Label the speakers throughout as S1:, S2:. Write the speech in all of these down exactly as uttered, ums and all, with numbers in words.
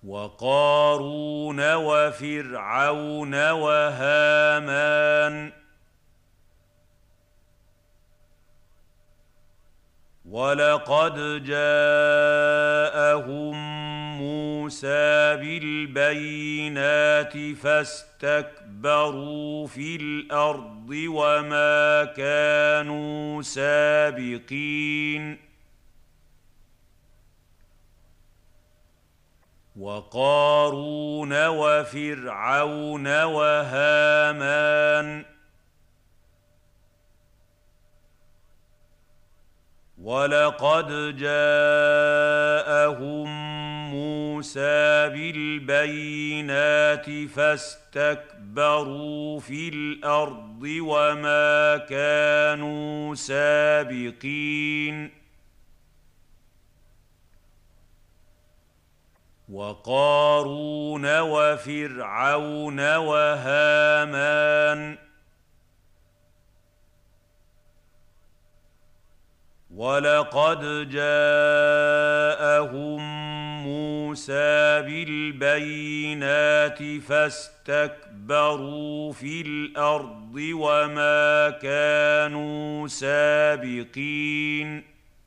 S1: وقارون وفرعون وهامان ولقد جاءهم موسى بالبينات فاستكبروا في الأرض وما كانوا سابقين وقارون وفرعون وهامان ولقد جاءهم موسى بالبينات فاستكبروا في الأرض وما كانوا سابقين وقارون وفرعون وهامان ولقد جاءهم موسى بالبينات فاستكبروا في الأرض وما كانوا سابقين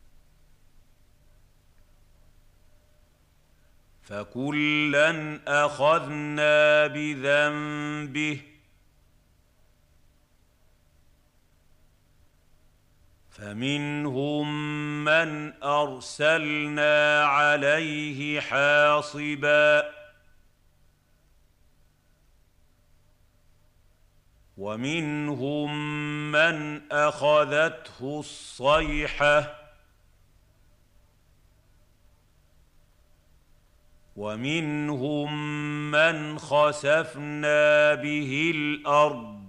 S1: فكلا أخذنا بذنبه فمنهم من أرسلنا عليه حاصبا ومنهم من أخذته الصيحة ومنهم من خسفنا به الأرض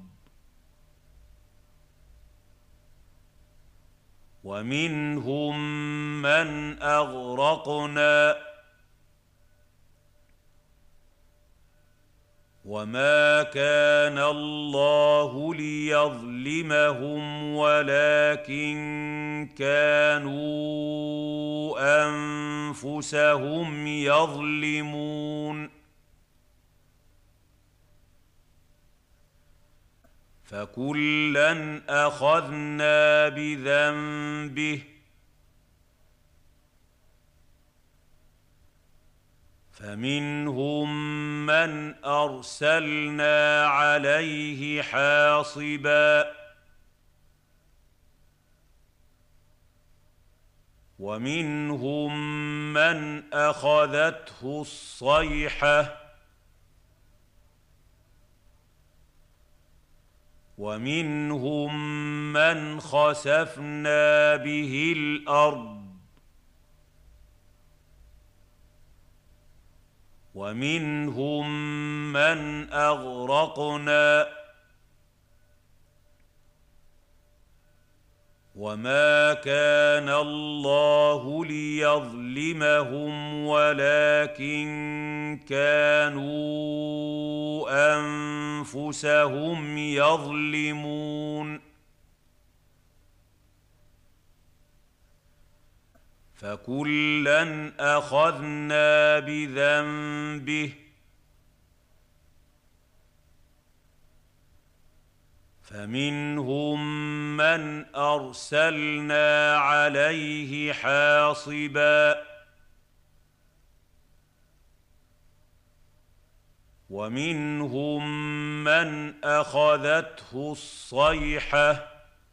S1: ومنهم من أغرقنا وما كان الله ليظلمهم ولكن كانوا أنفسهم يظلمون فكلا أخذنا بذنبه فمنهم من أرسلنا عليه حاصبا ومنهم من أخذته الصيحة ومنهم من خسفنا به الأرض ومنهم من أغرقنا وما كان الله ليظلمهم ولكن كانوا أنفسهم يظلمون فكلا أخذنا بذنبه فمنهم من أرسلنا عليه حاصبا ومنهم من أخذته الصيحة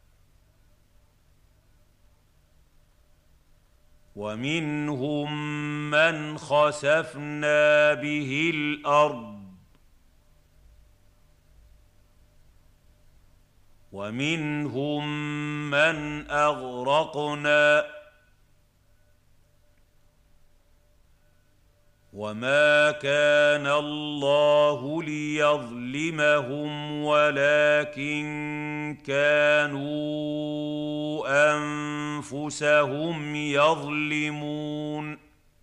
S1: ومنهم من خسفنا به الأرض ومنهم من أغرقنا وما كان الله ليظلمهم ولكن كانوا أنفسهم يظلمون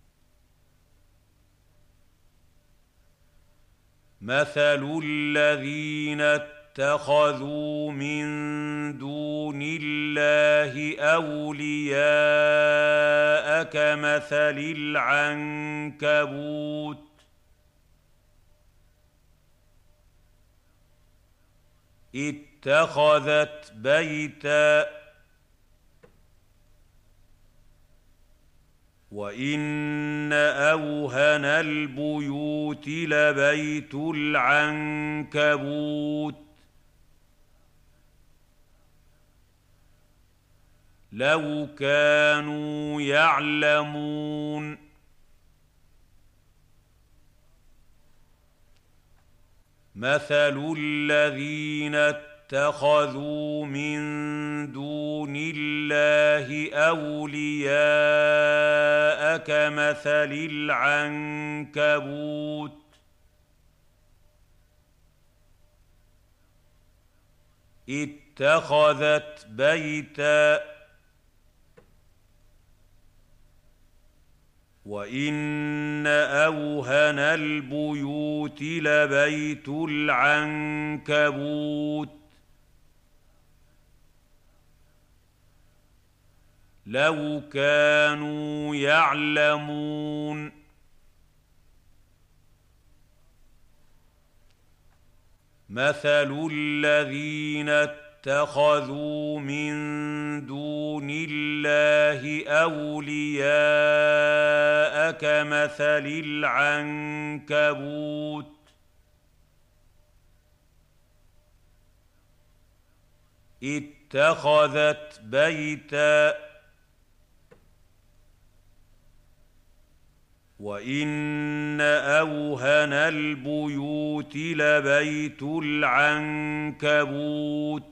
S1: مثل الذين اتخذوا من دون الله أولياء كمثل العنكبوت اتخذت بيتا وإن أوهن البيوت لبيت العنكبوت لو كانوا يعلمون مثل الذين اتخذوا من دون الله أولياء كمثل العنكبوت اتخذت بيتا وإن أوهن البيوت لبيت العنكبوت لو كانوا يعلمون مثل الذين اتخذوا من دون الله أولياء كمثل العنكبوت اتخذت بيتا وإن أوهن البيوت لبيت العنكبوت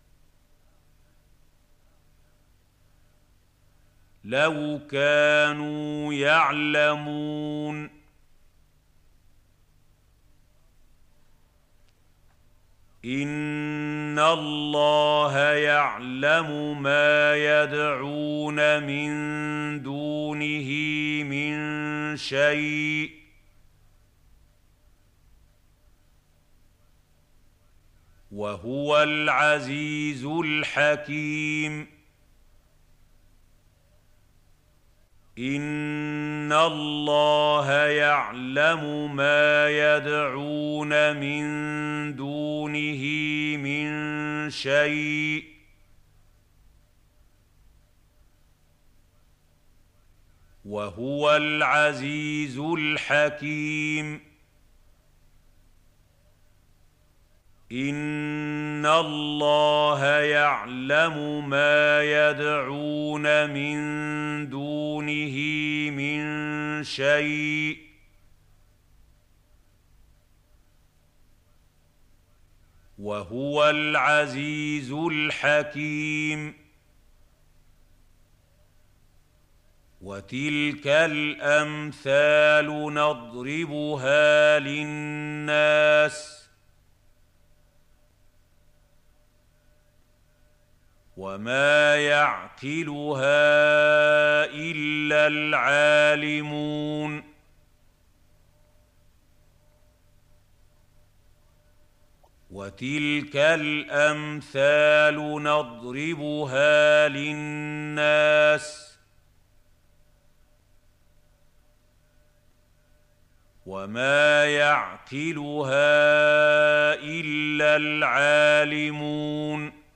S1: لو كانوا يعلمون إن الله يعلم ما يدعون من دونه من شيء وهو العزيز الحكيم إن الله يعلم ما يدعون من دونه من شيء وهو العزيز الحكيم إن الله يعلم ما يدعون من دونه من شيء وهو العزيز الحكيم وتلك الأمثال نضربها للناس وما يعقلها إلا العالمون وتلك الأمثال نضربها للناس وما يعقلها إلا العالمون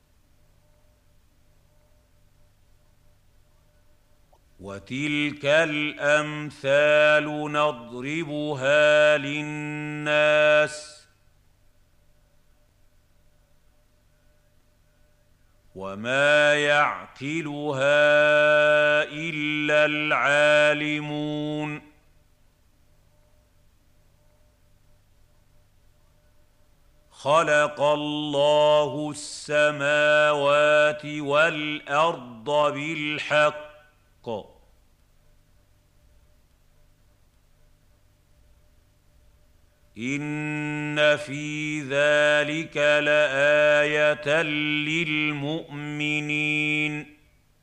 S1: وتلك الأمثال نضربها للناس وما يعقلها إلا العالمون خلق الله السماوات والأرض بالحق إن في ذلك لآية للمؤمنين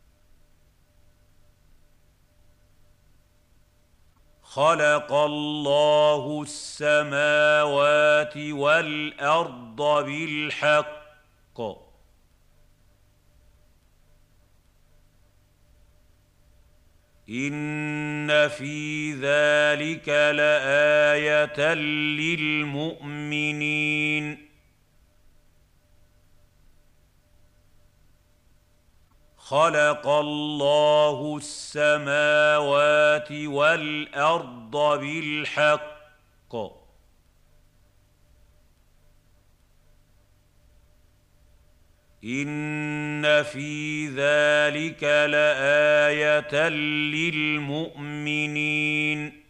S1: خلق الله السماوات والأرض بالحق إن في ذلك لآية للمؤمنين خلق الله السماوات والارض بالحق ان في ذلك لايه للمؤمنين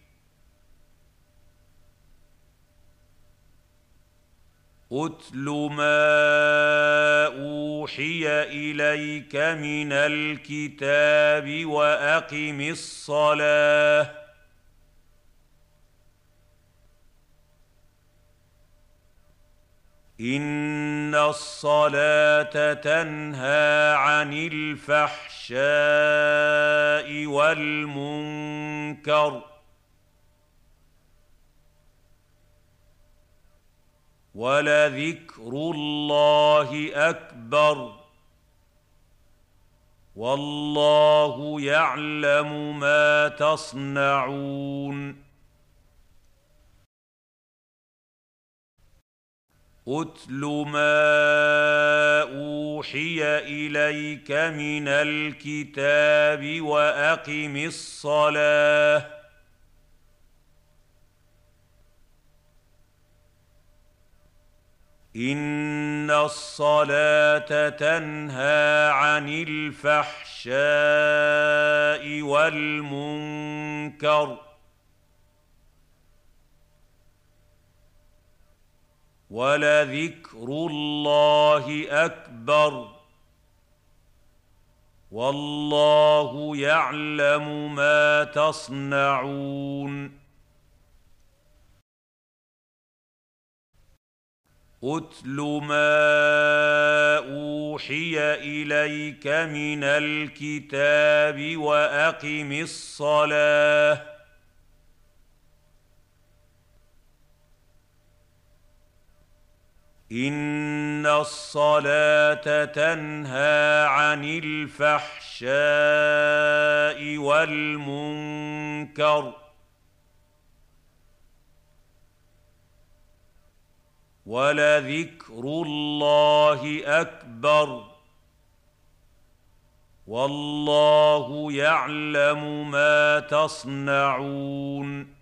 S1: اتل ما اوحي اليك من الكتاب واقم الصلاه ان الصلاه تنهى عن الفحشاء والمنكر ولذكر الله اكبر والله يعلم ما تصنعون اتل ما اوحي اليك من الكتاب واقم الصلاه ان الصلاه تنهى عن الفحشاء والمنكر ولذكر الله اكبر والله يعلم ما تصنعون اتل ما اوحي اليك من الكتاب واقم الصلاه ان الصلاه تنهى عن الفحشاء والمنكر ولذكر الله اكبر والله يعلم ما تصنعون